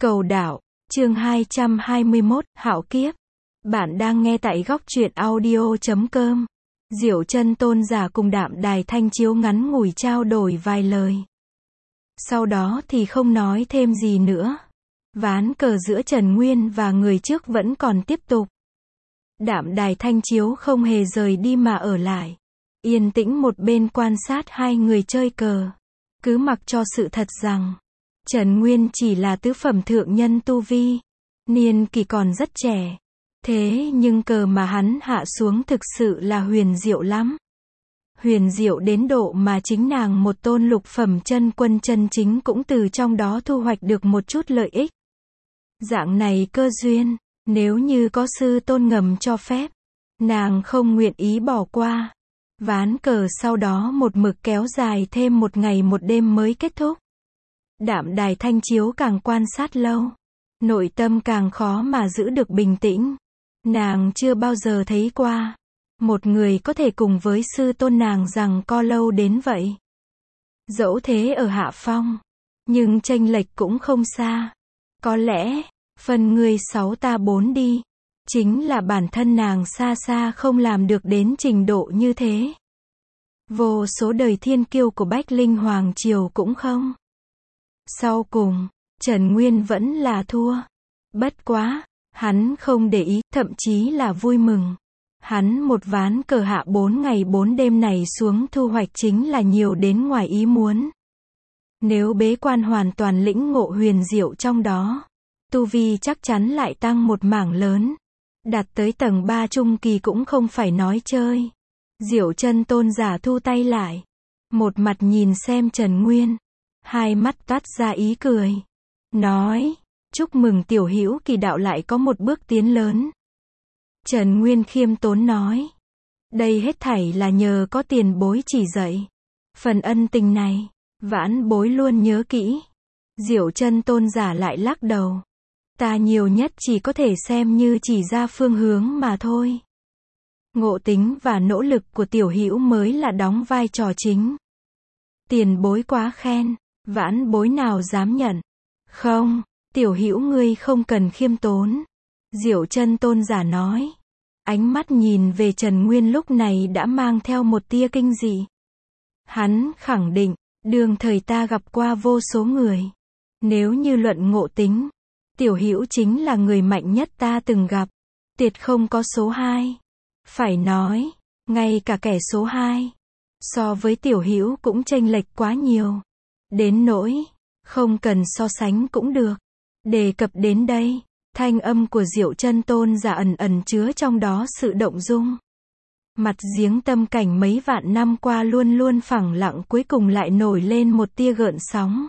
Cầu đạo, chương 221, Hạo Kiếp. Bạn đang nghe tại góc truyện audio.com. Diệu Chân Tôn giả cùng Đạm Đài Thanh Chiếu ngắn ngủi trao đổi vài lời. Sau đó thì không nói thêm gì nữa. Ván cờ giữa Trần Nguyên và người trước vẫn còn tiếp tục. Đạm Đài Thanh Chiếu không hề rời đi mà ở lại. Yên tĩnh một bên quan sát hai người chơi cờ. Cứ mặc cho sự thật rằng Trần Nguyên chỉ là tứ phẩm thượng nhân tu vi. Niên kỷ còn rất trẻ. Thế nhưng cờ mà hắn hạ xuống thực sự là huyền diệu lắm. Huyền diệu đến độ mà chính nàng một tôn lục phẩm chân quân chân chính cũng từ trong đó thu hoạch được một chút lợi ích. Dạng này cơ duyên, nếu như có sư tôn ngầm cho phép, nàng không nguyện ý bỏ qua. Ván cờ sau đó một mực kéo dài thêm một ngày một đêm mới kết thúc. Đạm Đài Thanh Chiếu càng quan sát lâu, nội tâm càng khó mà giữ được bình tĩnh. Nàng chưa bao giờ thấy qua một người có thể cùng với sư tôn nàng rằng co lâu đến vậy. Dẫu thế ở hạ phong, nhưng chênh lệch cũng không xa. Có lẽ, phần người 6 ta 4 đi, chính là bản thân nàng xa xa không làm được đến trình độ như thế. Vô số đời thiên kiêu của Bách Linh Hoàng Triều cũng không. Sau cùng, Trần Nguyên vẫn là thua. Bất quá, hắn không để ý, thậm chí là vui mừng. Hắn một ván cờ hạ 4 ngày 4 đêm này xuống thu hoạch chính là nhiều đến ngoài ý muốn. Nếu bế quan hoàn toàn lĩnh ngộ huyền diệu trong đó, tu vi chắc chắn lại tăng một mảng lớn. Đạt tới tầng 3 trung kỳ cũng không phải nói chơi. Diệu Chân Tôn giả thu tay lại. Một mặt nhìn xem Trần Nguyên. Hai mắt toát ra ý cười. Nói, chúc mừng tiểu hữu kỳ đạo lại có một bước tiến lớn. Trần Nguyên khiêm tốn nói. Đây hết thảy là nhờ có tiền bối chỉ dạy. Phần ân tình này, vãn bối luôn nhớ kỹ. Diệu Chân Tôn giả lại lắc đầu. Ta nhiều nhất chỉ có thể xem như chỉ ra phương hướng mà thôi. Ngộ tính và nỗ lực của tiểu hữu mới là đóng vai trò chính. Tiền bối quá khen, vãn bối nào dám nhận. Không, tiểu hữu ngươi không cần khiêm tốn. Diệu Chân Tôn giả nói. Ánh mắt nhìn về Trần Nguyên lúc này đã mang theo một tia kinh dị. Hắn khẳng định, đường thời ta gặp qua vô số người. Nếu như luận ngộ tính, tiểu hữu chính là người mạnh nhất ta từng gặp. Tuyệt không có số 2. Phải nói, ngay cả kẻ số 2, so với tiểu hữu cũng chênh lệch quá nhiều. Đến nỗi, không cần so sánh cũng được. Đề cập đến đây, thanh âm của Diệu Chân Tôn giả ẩn ẩn chứa trong đó sự động dung. Mặt giếng tâm cảnh mấy vạn năm qua luôn luôn phẳng lặng cuối cùng lại nổi lên một tia gợn sóng.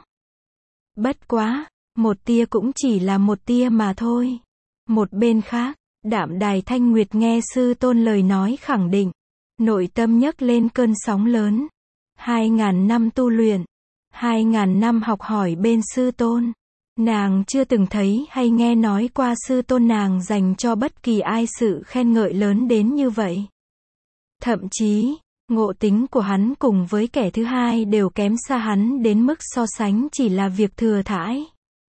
Bất quá, một tia cũng chỉ là một tia mà thôi. Một bên khác, Đạm Đài Thanh Nguyệt nghe sư tôn lời nói khẳng định. Nội tâm nhấc lên cơn sóng lớn. 2.000 năm tu luyện. 2.000 năm học hỏi bên sư tôn. Nàng chưa từng thấy hay nghe nói qua sư tôn nàng dành cho bất kỳ ai sự khen ngợi lớn đến như vậy. Thậm chí, ngộ tính của hắn cùng với kẻ thứ hai đều kém xa hắn đến mức so sánh chỉ là việc thừa thãi.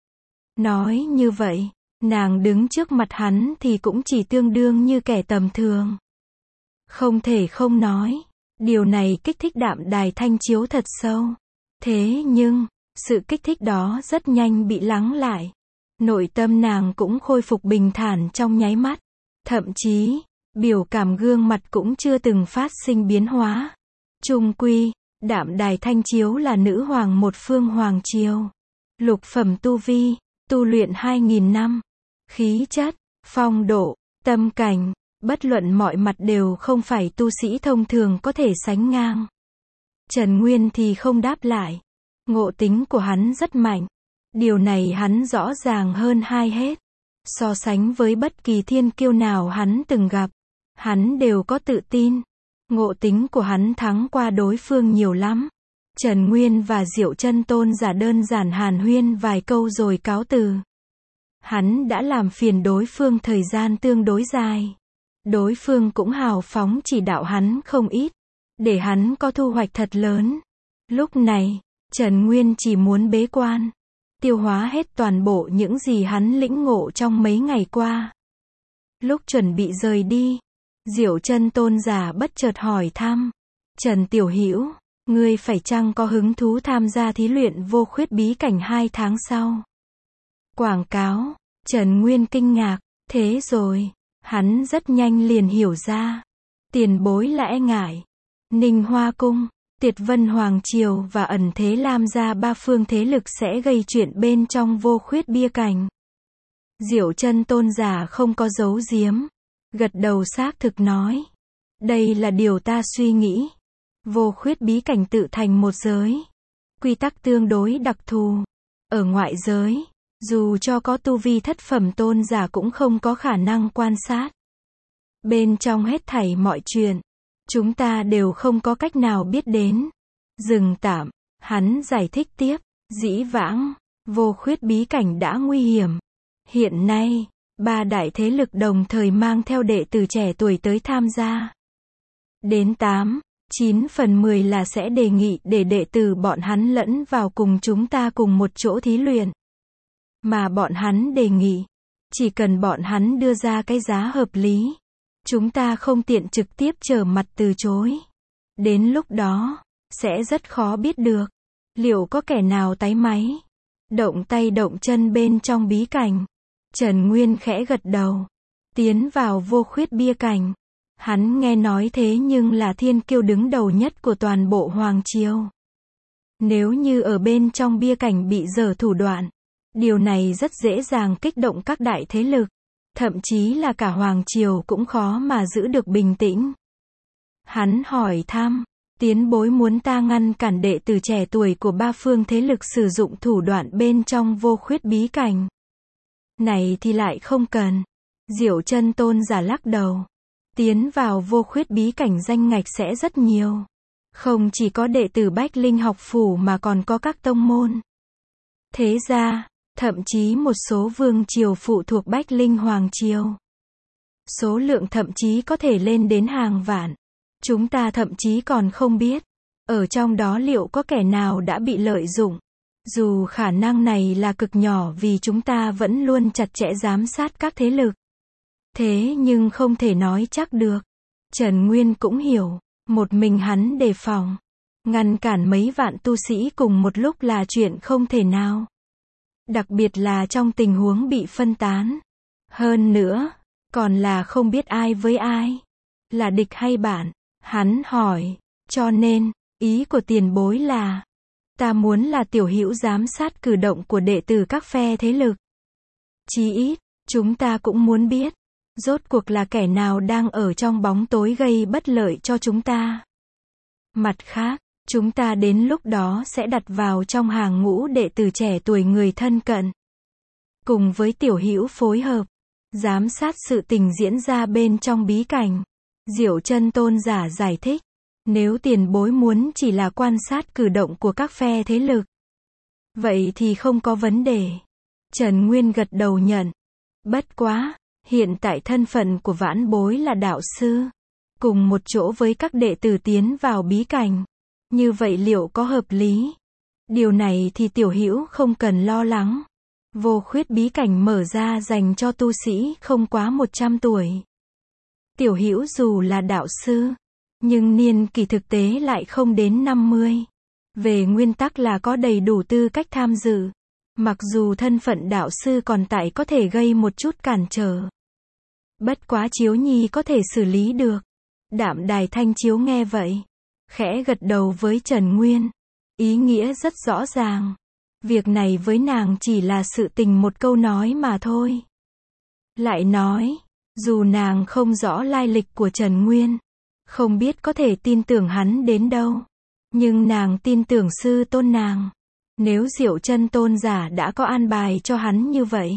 Nói như vậy, nàng đứng trước mặt hắn thì cũng chỉ tương đương như kẻ tầm thường. Không thể không nói, điều này kích thích Đạm Đài Thanh Chiếu thật sâu. Thế nhưng, sự kích thích đó rất nhanh bị lắng lại. Nội tâm nàng cũng khôi phục bình thản trong nháy mắt. Thậm chí, biểu cảm gương mặt cũng chưa từng phát sinh biến hóa. Chung quy, Đạm Đài Thanh Chiếu là nữ hoàng một phương hoàng triều. Lục phẩm tu vi, tu luyện 2.000 năm. Khí chất, phong độ, tâm cảnh, bất luận mọi mặt đều không phải tu sĩ thông thường có thể sánh ngang. Trần Nguyên thì không đáp lại. Ngộ tính của hắn rất mạnh. Điều này hắn rõ ràng hơn hai hết. So sánh với bất kỳ thiên kiêu nào hắn từng gặp, hắn đều có tự tin. Ngộ tính của hắn thắng qua đối phương nhiều lắm. Trần Nguyên và Diệu Chân Tôn giả đơn giản hàn huyên vài câu rồi cáo từ. Hắn đã làm phiền đối phương thời gian tương đối dài. Đối phương cũng hào phóng chỉ đạo hắn không ít, để hắn có thu hoạch thật lớn. Lúc này, Trần Nguyên chỉ muốn bế quan. tiêu hóa hết toàn bộ những gì hắn lĩnh ngộ trong mấy ngày qua. Lúc chuẩn bị rời đi, Diệu Chân Tôn giả bất chợt hỏi thăm, Trần Tiểu Hữu, ngươi phải chăng có hứng thú tham gia thí luyện vô khuyết bí cảnh 2 tháng sau? Quảng cáo, Trần Nguyên kinh ngạc, thế rồi, hắn rất nhanh liền hiểu ra. Tiền bối là e ngại. Ninh Hoa Cung, Tiệt Vân Hoàng Triều và Ẩn Thế Lam gia 3 phương thế lực sẽ gây chuyện bên trong vô khuyết bia cảnh. Diệu Chân Tôn giả không có giấu giếm, gật đầu xác thực nói. Đây là điều ta suy nghĩ. Vô khuyết bí cảnh tự thành một giới. Quy tắc tương đối đặc thù. Ở ngoại giới, dù cho có tu vi thất phẩm tôn giả cũng không có khả năng quan sát. Bên trong hết thảy mọi chuyện, chúng ta đều không có cách nào biết đến. Dừng tạm, hắn giải thích tiếp, dĩ vãng, vô khuyết bí cảnh đã nguy hiểm. Hiện nay, 3 đại thế lực đồng thời mang theo đệ tử trẻ tuổi tới tham gia. Đến 8-9 phần 10 là sẽ đề nghị để đệ tử bọn hắn lẫn vào cùng chúng ta cùng một chỗ thí luyện. Mà bọn hắn đề nghị, chỉ cần bọn hắn đưa ra cái giá hợp lý, chúng ta không tiện trực tiếp trở mặt từ chối. Đến lúc đó, sẽ rất khó biết được, liệu có kẻ nào tái máy, động tay động chân bên trong bí cảnh. Trần Nguyên khẽ gật đầu, tiến vào vô khuyết bia cảnh. Hắn nghe nói thế nhưng là thiên kiêu đứng đầu nhất của toàn bộ Hoàng Triều. Nếu như ở bên trong bia cảnh bị dở thủ đoạn, điều này rất dễ dàng kích động các đại thế lực. Thậm chí là cả Hoàng Triều cũng khó mà giữ được bình tĩnh. Hắn hỏi thăm, Tiến bối muốn ta ngăn cản đệ tử trẻ tuổi của 3 phương thế lực sử dụng thủ đoạn bên trong vô khuyết bí cảnh. Này thì lại không cần. Diệu Chân Tôn giả lắc đầu. Tiến vào vô khuyết bí cảnh danh ngạch sẽ rất nhiều. Không chỉ có đệ tử Bách Linh học phủ mà còn có các tông môn. Thế ra, thậm chí một số vương triều phụ thuộc Bách Linh Hoàng Triều. Số lượng thậm chí có thể lên đến hàng vạn. Chúng ta thậm chí còn không biết, ở trong đó liệu có kẻ nào đã bị lợi dụng. Dù khả năng này là cực nhỏ vì chúng ta vẫn luôn chặt chẽ giám sát các thế lực. Thế nhưng không thể nói chắc được. Trần Nguyên cũng hiểu, một mình hắn đề phòng. Ngăn cản mấy vạn tu sĩ cùng một lúc là chuyện không thể nào. Đặc biệt là trong tình huống bị phân tán. Hơn nữa, còn là không biết ai với ai. Là địch hay bạn? Hắn hỏi, cho nên, ý của tiền bối là, ta muốn là Tiểu Hữu giám sát cử động của đệ tử các phe thế lực. Chí ít, chúng ta cũng muốn biết, rốt cuộc là kẻ nào đang ở trong bóng tối gây bất lợi cho chúng ta. Mặt khác, chúng ta đến lúc đó sẽ đặt vào trong hàng ngũ đệ tử trẻ tuổi người thân cận. Cùng với Tiểu Hữu phối hợp, giám sát sự tình diễn ra bên trong bí cảnh. Diệu Chân Tôn giả giải thích, nếu tiền bối muốn chỉ là quan sát cử động của các phe thế lực, vậy thì không có vấn đề. Trần Nguyên gật đầu nhận. Bất quá, hiện tại thân phận của vãn bối là đạo sư, cùng một chỗ với các đệ tử tiến vào bí cảnh. Như vậy liệu có hợp lý? Điều này thì Tiểu Hữu không cần lo lắng. Vô khuyết bí cảnh mở ra dành cho tu sĩ không quá 100 tuổi. Tiểu Hữu dù là đạo sư, nhưng niên kỷ thực tế lại không đến 50. Về nguyên tắc là có đầy đủ tư cách tham dự. Mặc dù thân phận đạo sư còn tại có thể gây một chút cản trở. Bất quá Chiếu Nhi có thể xử lý được. Đạm Đài Thanh Chiếu nghe vậy, khẽ gật đầu với Trần Nguyên. Ý nghĩa rất rõ ràng. Việc này với nàng chỉ là sự tình một câu nói mà thôi. Lại nói, dù nàng không rõ lai lịch của Trần Nguyên, không biết có thể tin tưởng hắn đến đâu, nhưng nàng tin tưởng sư tôn nàng. Nếu Diệu Chân Tôn giả đã có an bài cho hắn như vậy,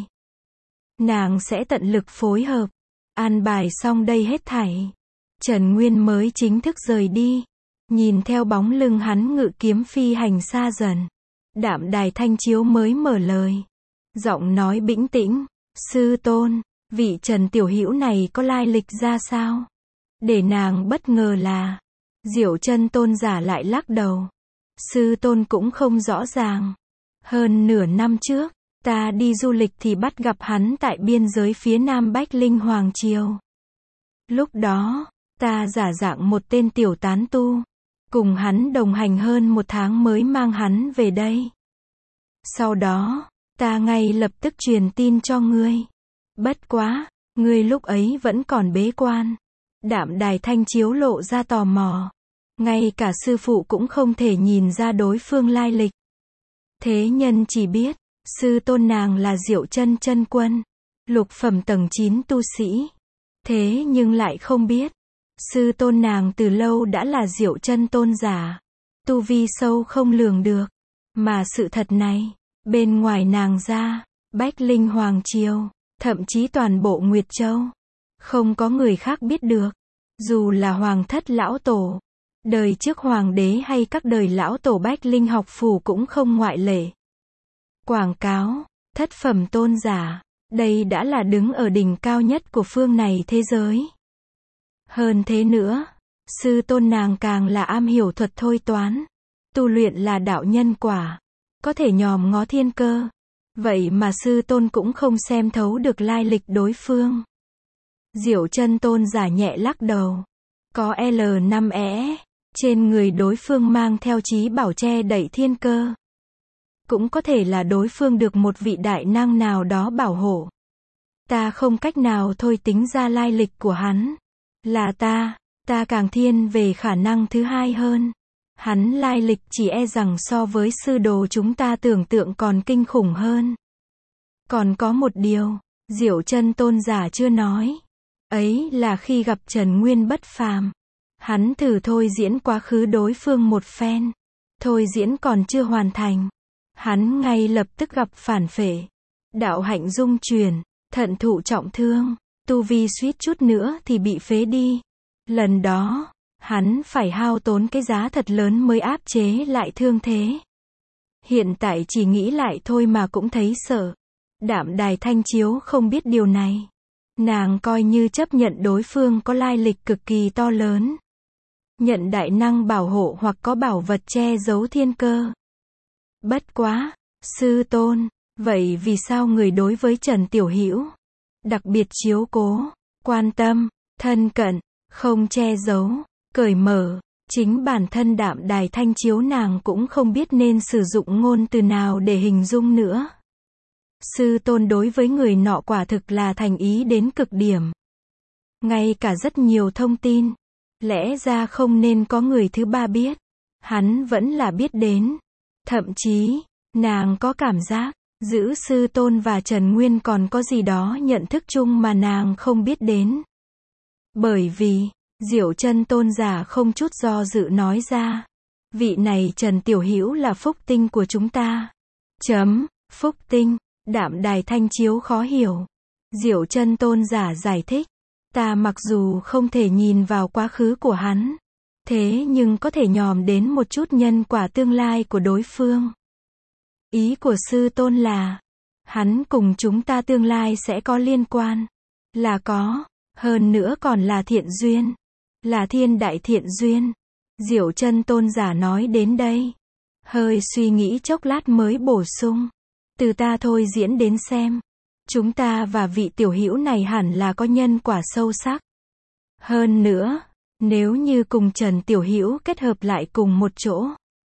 nàng sẽ tận lực phối hợp. An bài xong đây hết thảy, Trần Nguyên mới chính thức rời đi. Nhìn theo bóng lưng hắn ngự kiếm phi hành xa dần, Đạm Đài Thanh Chiếu mới mở lời. Giọng nói bĩnh tĩnh, sư tôn, vị Trần Tiểu Hữu này có lai lịch ra sao? Để nàng bất ngờ là, Diệu Chân Tôn giả lại lắc đầu. Sư tôn cũng không rõ ràng. Hơn nửa năm trước, ta đi du lịch thì bắt gặp hắn tại biên giới phía nam Bách Linh Hoàng Triều. Lúc đó, ta giả dạng một tên tiểu tán tu, cùng hắn đồng hành hơn 1 tháng mới mang hắn về đây. Sau đó, ta ngay lập tức truyền tin cho ngươi. Bất quá, ngươi lúc ấy vẫn còn bế quan. Đạm Đài Thanh Chiếu lộ ra tò mò. Ngay cả sư phụ cũng không thể nhìn ra đối phương lai lịch. Thế nhân chỉ biết, sư tôn nàng là Diệu Chân chân quân, lục phẩm tầng 9 tu sĩ. Thế nhưng lại không biết, sư tôn nàng từ lâu đã là Diệu Chân tôn giả. Tu vi sâu không lường được. Mà sự thật này, bên ngoài nàng ra, Bách Linh Hoàng Triều, thậm chí toàn bộ Nguyệt Châu, không có người khác biết được. Dù là Hoàng thất lão tổ, đời trước hoàng đế hay các đời lão tổ Bách Linh học phủ cũng không ngoại lệ. Quảng cáo, thất phẩm tôn giả, đây đã là đứng ở đỉnh cao nhất của phương này thế giới. Hơn thế nữa, sư tôn nàng càng là am hiểu thuật thôi toán, tu luyện là đạo nhân quả, có thể nhòm ngó thiên cơ. Vậy mà sư tôn cũng không xem thấu được lai lịch đối phương. Diệu Chân tôn giả nhẹ lắc đầu. Có L5E, trên người đối phương mang theo chí bảo che đậy thiên cơ. Cũng có thể là đối phương được một vị đại năng nào đó bảo hộ. Ta không cách nào thôi tính ra lai lịch của hắn. Là ta càng thiên về khả năng thứ hai hơn. Hắn lai lịch chỉ e rằng so với sư đồ chúng ta tưởng tượng còn kinh khủng hơn. Còn có một điều, Diệu Chân tôn giả chưa nói. Ấy là khi gặp Trần Nguyên bất phàm, hắn thử thôi diễn quá khứ đối phương một phen. Thôi diễn còn chưa hoàn thành, hắn ngay lập tức gặp phản phệ. Đạo hạnh dung chuyển, thận thụ trọng thương, tu vi suýt chút nữa thì bị phế đi. Lần đó, hắn phải hao tốn cái giá thật lớn mới áp chế lại thương thế. Hiện tại chỉ nghĩ lại thôi mà cũng thấy sợ. Đạm Đài Thanh Chiếu không biết điều này. Nàng coi như chấp nhận đối phương có lai lịch cực kỳ to lớn. Nhận đại năng bảo hộ hoặc có bảo vật che giấu thiên cơ. Bất quá, sư tôn, vậy vì sao người đối với Trần Tiểu Hữu đặc biệt chiếu cố, quan tâm, thân cận, không che giấu, cởi mở? Chính bản thân Đạm Đài Thanh Chiếu nàng cũng không biết nên sử dụng ngôn từ nào để hình dung nữa. Sư tôn đối với người nọ quả thực là thành ý đến cực điểm. Ngay cả rất nhiều thông tin, lẽ ra không nên có người thứ ba biết, hắn vẫn là biết đến. Thậm chí, nàng có cảm giác, giữa sư tôn và Trần Nguyên còn có gì đó nhận thức chung mà nàng không biết đến. Bởi vì, Diệu Chân tôn giả không chút do dự nói ra, vị này Trần Tiểu Hữu là phúc tinh của chúng ta. Phúc tinh. Đạm Đài Thanh Chiếu khó hiểu. Diệu Chân tôn giả giải thích, ta mặc dù không thể nhìn vào quá khứ của hắn, thế nhưng có thể nhòm đến một chút nhân quả tương lai của đối phương. Ý của sư tôn là, hắn cùng chúng ta tương lai sẽ có liên quan. Là có, hơn nữa còn là thiện duyên. Là thiên đại thiện duyên. Diệu Chân tôn giả nói đến đây, hơi suy nghĩ chốc lát mới bổ sung. Từ ta thôi diễn đến xem, chúng ta và vị tiểu hữu này hẳn là có nhân quả sâu sắc. Hơn nữa, nếu như cùng Trần Tiểu Hữu kết hợp lại cùng một chỗ,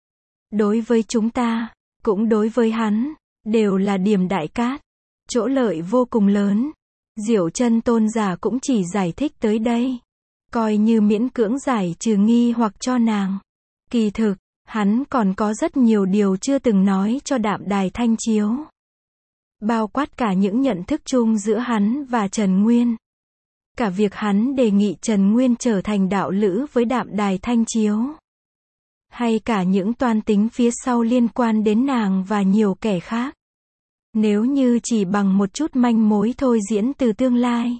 đối với chúng ta, cũng đối với hắn, đều là điểm đại cát, chỗ lợi vô cùng lớn. Diệu Chân tôn giả cũng chỉ giải thích tới đây, coi như miễn cưỡng giải trừ nghi hoặc cho nàng. Kỳ thực, hắn còn có rất nhiều điều chưa từng nói cho Đạm Đài Thanh Chiếu. Bao quát cả những nhận thức chung giữa hắn và Trần Nguyên. Cả việc hắn đề nghị Trần Nguyên trở thành đạo lữ với Đạm Đài Thanh Chiếu. Hay cả những toan tính phía sau liên quan đến nàng và nhiều kẻ khác. Nếu như chỉ bằng một chút manh mối thôi diễn từ tương lai,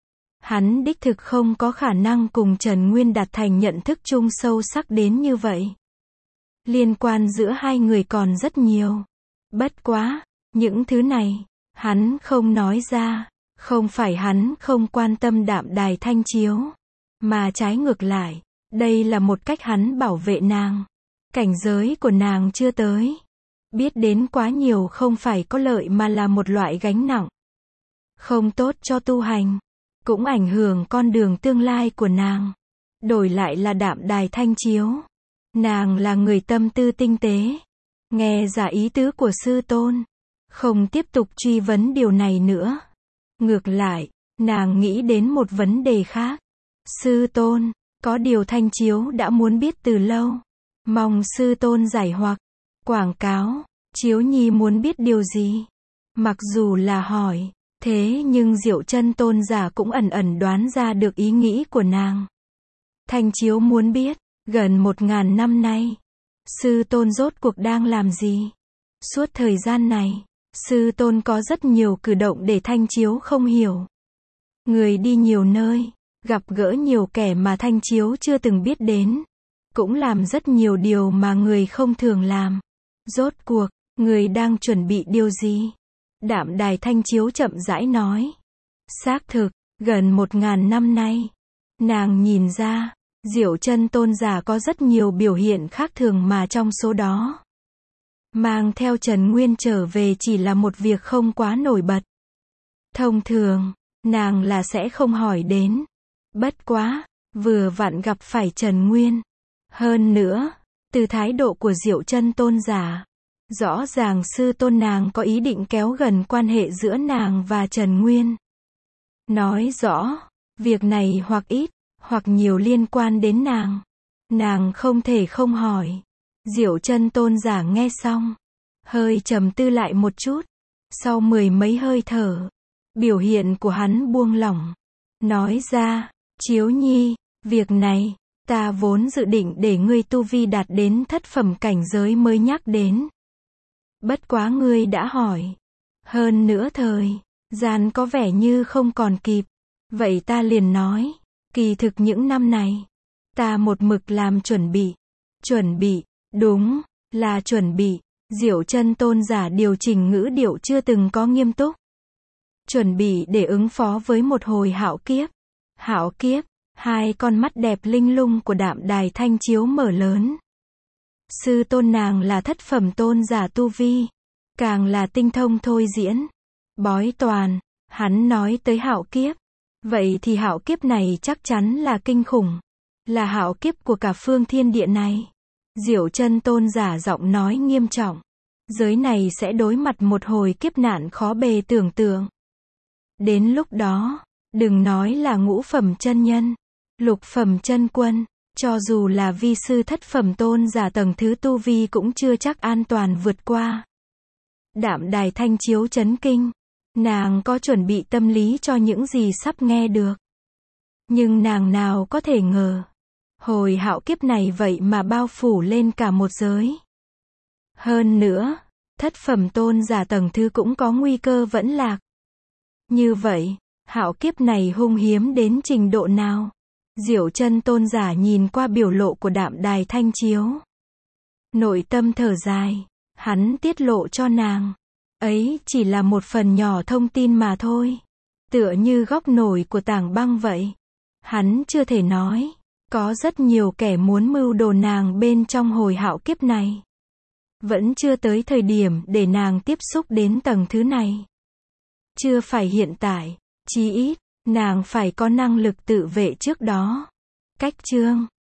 hắn đích thực không có khả năng cùng Trần Nguyên đạt thành nhận thức chung sâu sắc đến như vậy. Liên quan giữa hai người còn rất nhiều. Bất quá, những thứ này, hắn không nói ra. Không phải hắn không quan tâm Đạm Đài Thanh Chiếu, mà trái ngược lại, đây là một cách hắn bảo vệ nàng. Cảnh giới của nàng chưa tới. Biết đến quá nhiều không phải có lợi mà là một loại gánh nặng. Không tốt cho tu hành. Cũng ảnh hưởng con đường tương lai của nàng. Đổi lại là Đạm Đài Thanh Chiếu. Nàng là người tâm tư tinh tế. Nghe ra ý tứ của sư tôn. Không tiếp tục truy vấn điều này nữa. Ngược lại, nàng nghĩ đến một vấn đề khác. Sư tôn, có điều Thanh Chiếu đã muốn biết từ lâu. Mong sư tôn giải hoặc. Quảng cáo, Chiếu Nhi muốn biết điều gì? Mặc dù là hỏi, thế nhưng Diệu Chân tôn giả cũng ẩn ẩn đoán ra được ý nghĩ của nàng. Thanh Chiếu muốn biết, gần 1000 năm nay, sư tôn rốt cuộc đang làm gì? Suốt thời gian này, sư tôn có rất nhiều cử động để Thanh Chiếu không hiểu. Người đi nhiều nơi, gặp gỡ nhiều kẻ mà Thanh Chiếu chưa từng biết đến. Cũng làm rất nhiều điều mà người không thường làm. Rốt cuộc, người đang chuẩn bị điều gì? Đạm Đài Thanh Chiếu chậm rãi nói. Xác thực, gần 1000 năm nay, nàng nhìn ra, Diệu Chân tôn giả có rất nhiều biểu hiện khác thường mà trong số đó. Mang theo Trần Nguyên trở về chỉ là một việc không quá nổi bật. Thông thường, nàng là sẽ không hỏi đến. Bất quá, vừa vặn gặp phải Trần Nguyên. Hơn nữa, từ thái độ của Diệu Chân tôn giả, rõ ràng sư tôn nàng có ý định kéo gần quan hệ giữa nàng và Trần Nguyên. Nói rõ, việc này hoặc ít, hoặc nhiều liên quan đến nàng. Nàng không thể không hỏi. Diệu Chân tôn giả nghe xong, hơi trầm tư lại một chút. Sau 10 mấy hơi thở, biểu hiện của hắn buông lỏng. Nói ra, Chiếu Nhi, việc này, ta vốn dự định để ngươi tu vi đạt đến thất phẩm cảnh giới mới nhắc đến. Bất quá ngươi đã hỏi. Hơn nữa thời gian có vẻ như không còn kịp. Vậy ta liền nói, kỳ thực những năm này, ta một mực làm chuẩn bị. Chuẩn bị, đúng, là chuẩn bị. Diệu Chân tôn giả điều chỉnh ngữ điệu chưa từng có nghiêm túc. Chuẩn bị để ứng phó với một hồi hạo kiếp. Hạo kiếp. Hai con mắt đẹp linh lung của Đạm Đài Thanh Chiếu mở lớn. Sư tôn nàng là thất phẩm tôn giả tu vi, càng là tinh thông thôi diễn, bói toàn. Hắn nói tới hạo kiếp, vậy thì hạo kiếp này chắc chắn là kinh khủng, là hạo kiếp của cả phương thiên địa này. Diệu Chân tôn giả giọng nói nghiêm trọng, giới này sẽ đối mặt một hồi kiếp nạn khó bề tưởng tượng. Đến lúc đó, đừng nói là ngũ phẩm chân nhân, lục phẩm chân quân, cho dù là vi sư thất phẩm tôn giả tầng thứ tu vi cũng chưa chắc an toàn vượt qua. Đạm Đài Thanh Chiếu chấn kinh. Nàng có chuẩn bị tâm lý cho những gì sắp nghe được. Nhưng nàng nào có thể ngờ, hồi hạo kiếp này vậy mà bao phủ lên cả một giới. Hơn nữa, thất phẩm tôn giả tầng thứ cũng có nguy cơ vẫn lạc. Như vậy, hạo kiếp này hung hiếm đến trình độ nào? Diệu Chân tôn giả nhìn qua biểu lộ của Đạm Đài Thanh Chiếu. Nội tâm thở dài, hắn tiết lộ cho nàng. Ấy chỉ là một phần nhỏ thông tin mà thôi. Tựa như góc nổi của tảng băng vậy. Hắn chưa thể nói, có rất nhiều kẻ muốn mưu đồ nàng bên trong hồi hạo kiếp này. Vẫn chưa tới thời điểm để nàng tiếp xúc đến tầng thứ này. Chưa phải hiện tại, chí ít, nàng phải có năng lực tự vệ trước đó. Cách chương